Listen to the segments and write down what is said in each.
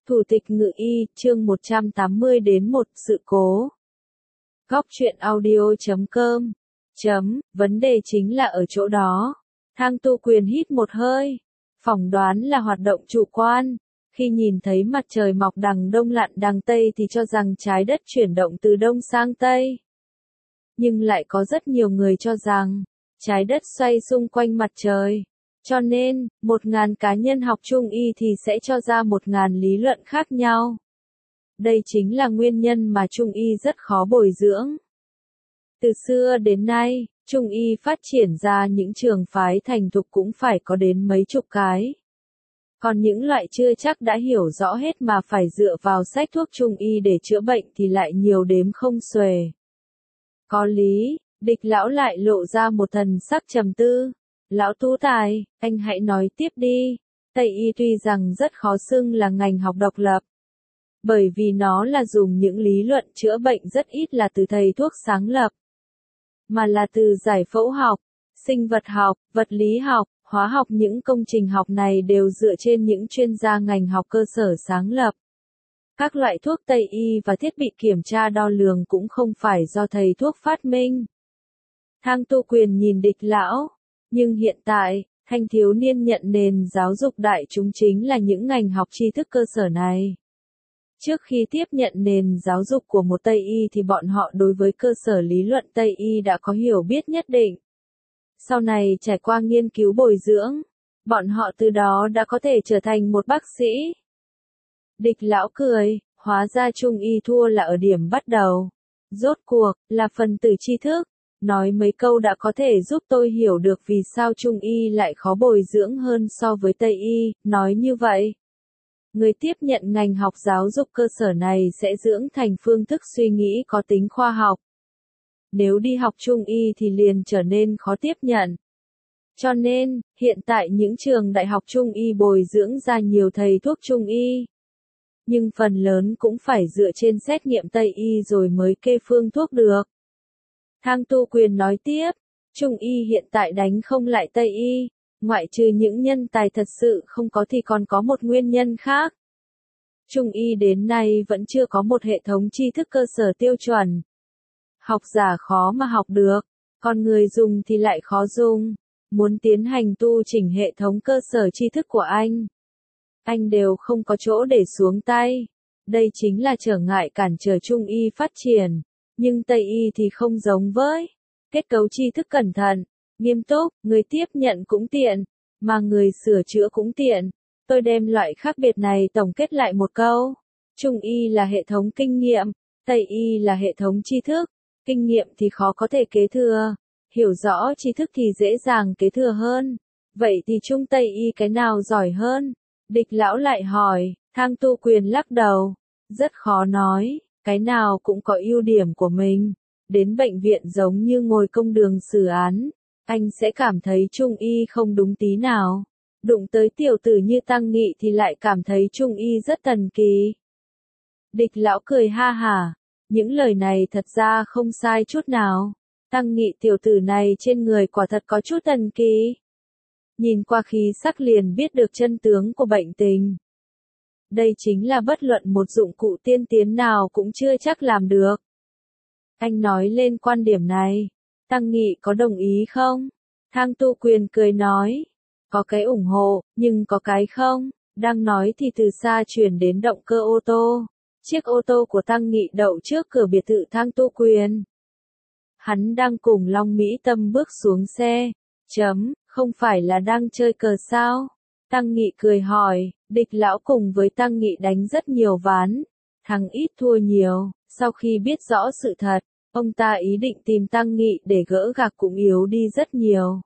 Thủ tịch Ngự y, chương 180 đến 1, sự cố. Góc truyện audio.com. Vấn đề chính là ở chỗ đó. Thang Tu Quyền hít một hơi. Phỏng đoán là hoạt động chủ quan. Khi nhìn thấy mặt trời mọc đằng đông lặn đằng tây thì cho rằng trái đất chuyển động từ đông sang tây. Nhưng lại có rất nhiều người cho rằng, trái đất xoay xung quanh mặt trời. Cho nên, 1.000 cá nhân học Trung y thì sẽ cho ra 1.000 lý luận khác nhau. Đây chính là nguyên nhân mà Trung y rất khó bồi dưỡng. Từ xưa đến nay, Trung y phát triển ra những trường phái thành thục cũng phải có đến mấy chục cái. Còn những loại chưa chắc đã hiểu rõ hết mà phải dựa vào sách thuốc Trung y để chữa bệnh thì lại nhiều đếm không xuể. Có lý, Địch lão lại lộ ra một thần sắc trầm tư. Lão Tú Tài, anh hãy nói tiếp đi. Tây y tuy rằng rất khó xưng là ngành học độc lập. Bởi vì nó là dùng những lý luận chữa bệnh rất ít là từ thầy thuốc sáng lập. Mà là từ giải phẫu học, sinh vật học, vật lý học, hóa học. Những công trình học này đều dựa trên những chuyên gia ngành học cơ sở sáng lập. Các loại thuốc Tây y và thiết bị kiểm tra đo lường cũng không phải do thầy thuốc phát minh. Thang Tu Quyền nhìn Địch lão. Nhưng hiện tại, thanh thiếu niên nhận nền giáo dục đại chúng chính là những ngành học tri thức cơ sở này. Trước khi tiếp nhận nền giáo dục của một Tây y thì bọn họ đối với cơ sở lý luận Tây y đã có hiểu biết nhất định. Sau này trải qua nghiên cứu bồi dưỡng, bọn họ từ đó đã có thể trở thành một bác sĩ. Địch lão cười, hóa ra Trung y thua là ở điểm bắt đầu. Rốt cuộc, là phần tử tri thức. Nói mấy câu đã có thể giúp tôi hiểu được vì sao Trung y lại khó bồi dưỡng hơn so với Tây y. Nói như vậy, người tiếp nhận ngành học giáo dục cơ sở này sẽ dưỡng thành phương thức suy nghĩ có tính khoa học. Nếu đi học Trung y thì liền trở nên khó tiếp nhận. Cho nên, hiện tại những trường đại học Trung y bồi dưỡng ra nhiều thầy thuốc Trung y. Nhưng phần lớn cũng phải dựa trên xét nghiệm Tây y rồi mới kê phương thuốc được. Thang Tu Quyền nói tiếp, Trung y hiện tại đánh không lại Tây y, ngoại trừ những nhân tài thật sự không có thì còn có một nguyên nhân khác. Trung y đến nay vẫn chưa có một hệ thống tri thức cơ sở tiêu chuẩn. Học giả khó mà học được, còn người dùng thì lại khó dùng. Muốn tiến hành tu chỉnh hệ thống cơ sở tri thức của anh đều không có chỗ để xuống tay. Đây chính là trở ngại cản trở Trung y phát triển. Nhưng Tây y thì không giống với. Kết cấu tri thức cẩn thận, nghiêm túc, người tiếp nhận cũng tiện, mà người sửa chữa cũng tiện. Tôi đem loại khác biệt này tổng kết lại một câu. Trung y là hệ thống kinh nghiệm, Tây y là hệ thống tri thức. Kinh nghiệm thì khó có thể kế thừa, hiểu rõ tri thức thì dễ dàng kế thừa hơn. Vậy thì Trung Tây y cái nào giỏi hơn? Địch lão lại hỏi. Thang Tu Quyền lắc đầu. Rất khó nói. Cái nào cũng có ưu điểm của mình. Đến bệnh viện giống như ngồi công đường xử án. Anh sẽ cảm thấy Trung y không đúng tí nào. Đụng tới tiểu tử như Tăng Nghị thì lại cảm thấy Trung y rất thần kỳ. Địch lão cười ha hả. Những lời này thật ra không sai chút nào. Tăng Nghị tiểu tử này trên người quả thật có chút thần kỳ. Nhìn qua khí sắc liền biết được chân tướng của bệnh tình. Đây chính là bất luận một dụng cụ tiên tiến nào cũng chưa chắc làm được. Anh nói lên quan điểm này. Tăng Nghị có đồng ý không? Thang Tu Quyền cười nói. Có cái ủng hộ, nhưng có cái không. Đang nói thì từ xa chuyển đến động cơ ô tô. Chiếc ô tô của Tăng Nghị đậu trước cửa biệt thự Thang Tu Quyền. Hắn đang cùng Long Mỹ Tâm bước xuống xe. Không phải là đang chơi cờ sao? Tăng Nghị cười hỏi. Địch lão cùng với Tăng Nghị đánh rất nhiều ván. Thắng ít thua nhiều. Sau khi biết rõ sự thật, ông ta ý định tìm Tăng Nghị để gỡ gạc cũng yếu đi rất nhiều.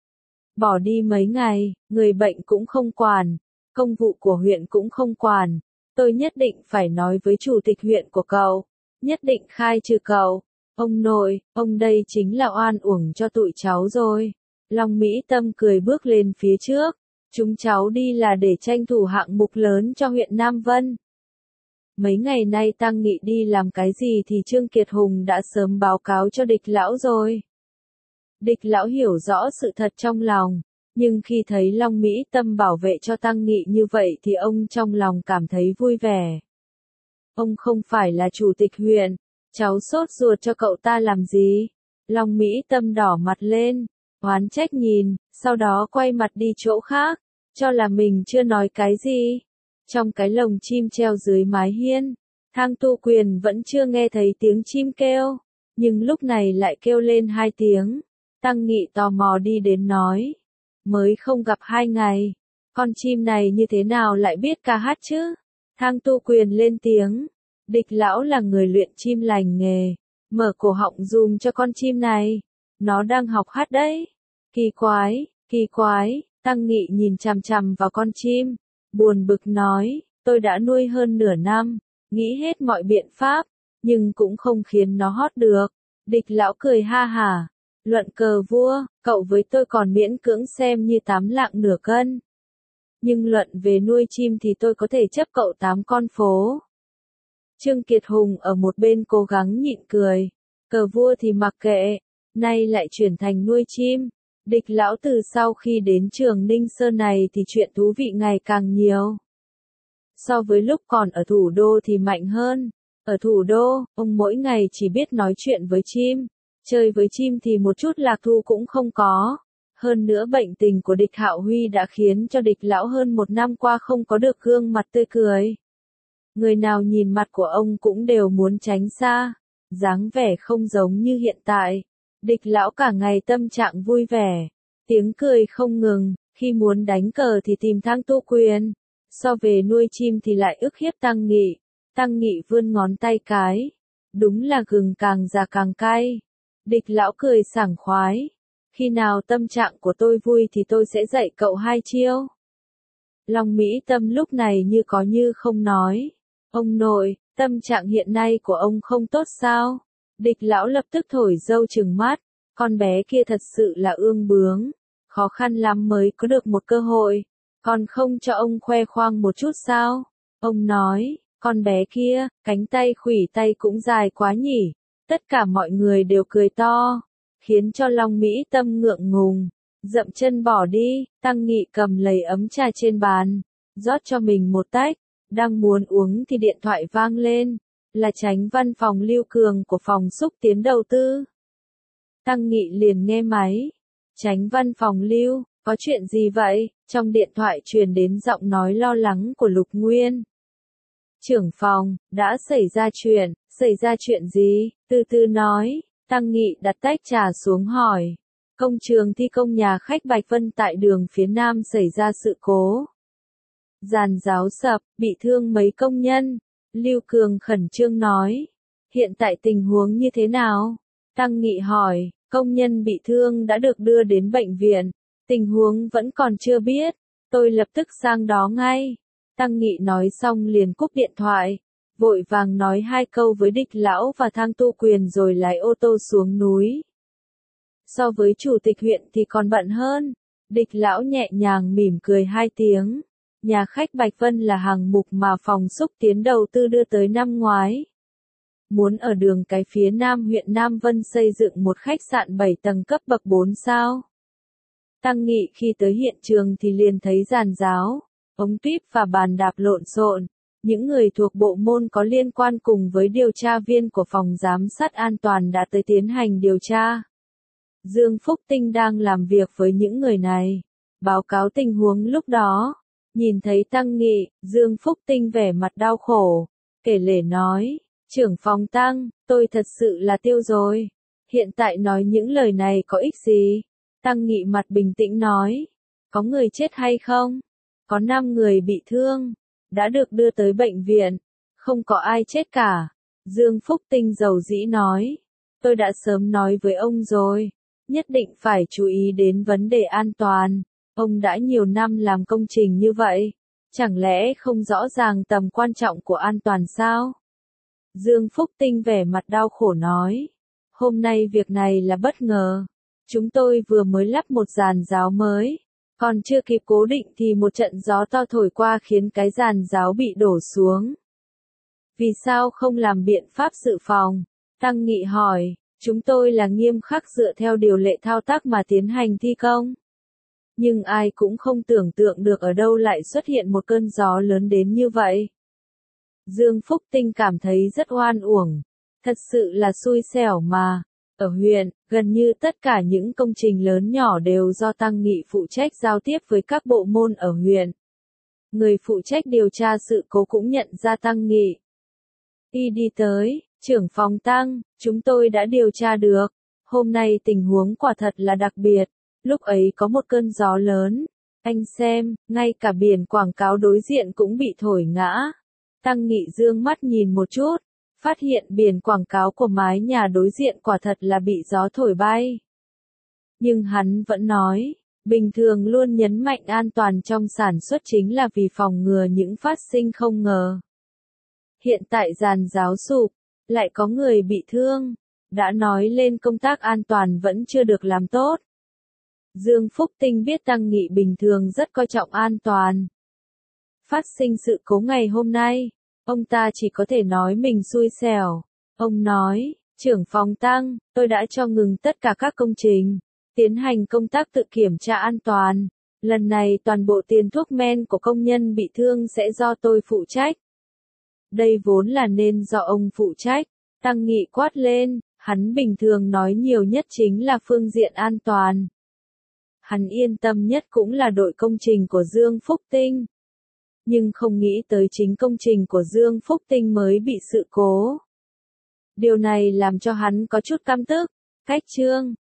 Bỏ đi mấy ngày, người bệnh cũng không quản. Công vụ của huyện cũng không quản. Tôi nhất định phải nói với chủ tịch huyện của cậu. Nhất định khai trừ cậu. Ông nội, ông đây chính là oan uổng cho tụi cháu rồi. Long Mỹ Tâm cười bước lên phía trước. Chúng cháu đi là để tranh thủ hạng mục lớn cho huyện Nam Vân. Mấy ngày nay Tăng Nghị đi làm cái gì thì Trương Kiệt Hùng đã sớm báo cáo cho Địch lão rồi. Địch lão hiểu rõ sự thật trong lòng. Nhưng khi thấy Long Mỹ Tâm bảo vệ cho Tăng Nghị như vậy thì ông trong lòng cảm thấy vui vẻ. Ông không phải là chủ tịch huyện, cháu sốt ruột cho cậu ta làm gì? Long Mỹ Tâm đỏ mặt lên, oán trách nhìn, sau đó quay mặt đi chỗ khác, cho là mình chưa nói cái gì. Trong cái lồng chim treo dưới mái hiên, Thang Tu Quyền vẫn chưa nghe thấy tiếng chim kêu, nhưng lúc này lại kêu lên 2 tiếng. Tăng Nghị tò mò đi đến nói, mới không gặp 2 ngày, con chim này như thế nào lại biết ca hát chứ? Thang Tu Quyền lên tiếng, Địch lão là người luyện chim lành nghề, mở cổ họng dùm cho con chim này, nó đang học hát đấy. Kỳ quái, Tăng Nghị nhìn chằm chằm vào con chim, buồn bực nói, tôi đã nuôi hơn nửa năm, nghĩ hết mọi biện pháp, nhưng cũng không khiến nó hót được. Địch lão cười ha hả, luận cờ vua, cậu với tôi còn miễn cưỡng xem như 8 lạng nửa cân. Nhưng luận về nuôi chim thì tôi có thể chấp cậu 8 con phố. Trương Kiệt Hùng ở một bên cố gắng nhịn cười, cờ vua thì mặc kệ, nay lại chuyển thành nuôi chim. Địch lão từ sau khi đến trường Ninh Sơn này thì chuyện thú vị ngày càng nhiều. So với lúc còn ở thủ đô thì mạnh hơn. Ở thủ đô, ông mỗi ngày chỉ biết nói chuyện với chim, chơi với chim thì một chút lạc thú cũng không có. Hơn nữa bệnh tình của Địch Hạo Huy đã khiến cho Địch lão hơn 1 năm qua không có được gương mặt tươi cười. Người nào nhìn mặt của ông cũng đều muốn tránh xa, dáng vẻ không giống như hiện tại. Địch lão cả ngày tâm trạng vui vẻ, tiếng cười không ngừng, khi muốn đánh cờ thì tìm Thang Tu Quyền, so về nuôi chim thì lại ức hiếp Tăng Nghị. Tăng Nghị vươn ngón tay cái, đúng là gừng càng già càng cay. Địch lão cười sảng khoái, khi nào tâm trạng của tôi vui thì tôi sẽ dạy cậu 2 chiêu. Long Mỹ Tâm lúc này như có như không nói, ông nội, tâm trạng hiện nay của ông không tốt sao? Địch lão lập tức thổi dâu trừng mắt, con bé kia thật sự là ương bướng, khó khăn lắm mới có được một cơ hội, còn không cho ông khoe khoang một chút sao? Ông nói, con bé kia, cánh tay khuỷu tay cũng dài quá nhỉ. Tất cả mọi người đều cười to, khiến cho Long Mỹ Tâm ngượng ngùng, dậm chân bỏ đi. Tăng Nghị cầm lấy ấm trà trên bàn, rót cho mình một tách, đang muốn uống thì điện thoại vang lên, là Chánh văn phòng Lưu Cường của phòng xúc tiến đầu tư. Tăng Nghị liền nghe máy, Chánh văn phòng Lưu, có chuyện gì vậy? Trong điện thoại truyền đến giọng nói lo lắng của Lục Nguyên. Trưởng phòng, đã xảy ra chuyện gì? Từ từ nói. Tăng Nghị đặt tách trà xuống hỏi. Công trường thi công nhà khách Bạch Vân tại đường phía Nam xảy ra sự cố. Giàn giáo sập, bị thương mấy công nhân. Lưu Cường khẩn trương nói. Hiện tại tình huống như thế nào? Tăng Nghị hỏi, công nhân bị thương đã được đưa đến bệnh viện. Tình huống vẫn còn chưa biết. Tôi lập tức sang đó ngay. Tăng Nghị nói xong liền cúp điện thoại, vội vàng nói 2 câu với Địch lão và Thang Tu Quyền rồi lái ô tô xuống núi. So với chủ tịch huyện thì còn bận hơn. Địch lão nhẹ nhàng mỉm cười 2 tiếng. Nhà khách Bạch Vân là hàng mục mà phòng xúc tiến đầu tư đưa tới năm ngoái. Muốn ở đường cái phía Nam huyện Nam Vân xây dựng một khách sạn 7 tầng cấp bậc 4 sao. Tăng Nghị khi tới hiện trường thì liền thấy giàn giáo, ống tuyếp và bàn đạp lộn xộn. Những người thuộc bộ môn có liên quan cùng với điều tra viên của phòng giám sát an toàn đã tới tiến hành điều tra. Dương Phúc Tinh đang làm việc với những người này, báo cáo tình huống lúc đó. Nhìn thấy Tăng Nghị, Dương Phúc Tinh vẻ mặt đau khổ, kể lể nói, trưởng phòng Tăng, tôi thật sự là tiêu rồi. Hiện tại nói những lời này có ích gì? Tăng Nghị mặt bình tĩnh nói, có người chết hay không? Có 5 người bị thương, đã được đưa tới bệnh viện, không có ai chết cả. Dương Phúc Tinh dầu dĩ nói, tôi đã sớm nói với ông rồi, nhất định phải chú ý đến vấn đề an toàn. Ông đã nhiều năm làm công trình như vậy, chẳng lẽ không rõ ràng tầm quan trọng của an toàn sao? Dương Phúc Tinh vẻ mặt đau khổ nói, hôm nay việc này là bất ngờ. Chúng tôi vừa mới lắp một giàn giáo mới, còn chưa kịp cố định thì một trận gió to thổi qua khiến cái giàn giáo bị đổ xuống. Vì sao không làm biện pháp dự phòng? Tăng Nghị hỏi, chúng tôi là nghiêm khắc dựa theo điều lệ thao tác mà tiến hành thi công. Nhưng ai cũng không tưởng tượng được ở đâu lại xuất hiện một cơn gió lớn đến như vậy. Dương Phúc Tinh cảm thấy rất oan uổng. Thật sự là xui xẻo mà. Ở huyện, gần như tất cả những công trình lớn nhỏ đều do Tăng Nghị phụ trách giao tiếp với các bộ môn ở huyện. Người phụ trách điều tra sự cố cũng nhận ra Tăng Nghị. Y đi tới, trưởng phòng Tăng, chúng tôi đã điều tra được. Hôm nay tình huống quả thật là đặc biệt. Lúc ấy có một cơn gió lớn. Anh xem, ngay cả biển quảng cáo đối diện cũng bị thổi ngã. Tăng Nghị dương mắt nhìn một chút, phát hiện biển quảng cáo của mái nhà đối diện quả thật là bị gió thổi bay. Nhưng hắn vẫn nói, bình thường luôn nhấn mạnh an toàn trong sản xuất chính là vì phòng ngừa những phát sinh không ngờ. Hiện tại giàn giáo sụp, lại có người bị thương, đã nói lên công tác an toàn vẫn chưa được làm tốt. Dương Phúc Tinh biết Tăng Nghị bình thường rất coi trọng an toàn. Phát sinh sự cố ngày hôm nay, ông ta chỉ có thể nói mình xui xẻo. Ông nói, trưởng phòng Tăng, tôi đã cho ngừng tất cả các công trình, tiến hành công tác tự kiểm tra an toàn. Lần này toàn bộ tiền thuốc men của công nhân bị thương sẽ do tôi phụ trách. Đây vốn là nên do ông phụ trách. Tăng Nghị quát lên, hắn bình thường nói nhiều nhất chính là phương diện an toàn. Hắn yên tâm nhất cũng là đội công trình của Dương Phúc Tinh. Nhưng không nghĩ tới chính công trình của Dương Phúc Tinh mới bị sự cố. Điều này làm cho hắn có chút căm tức. Cách chương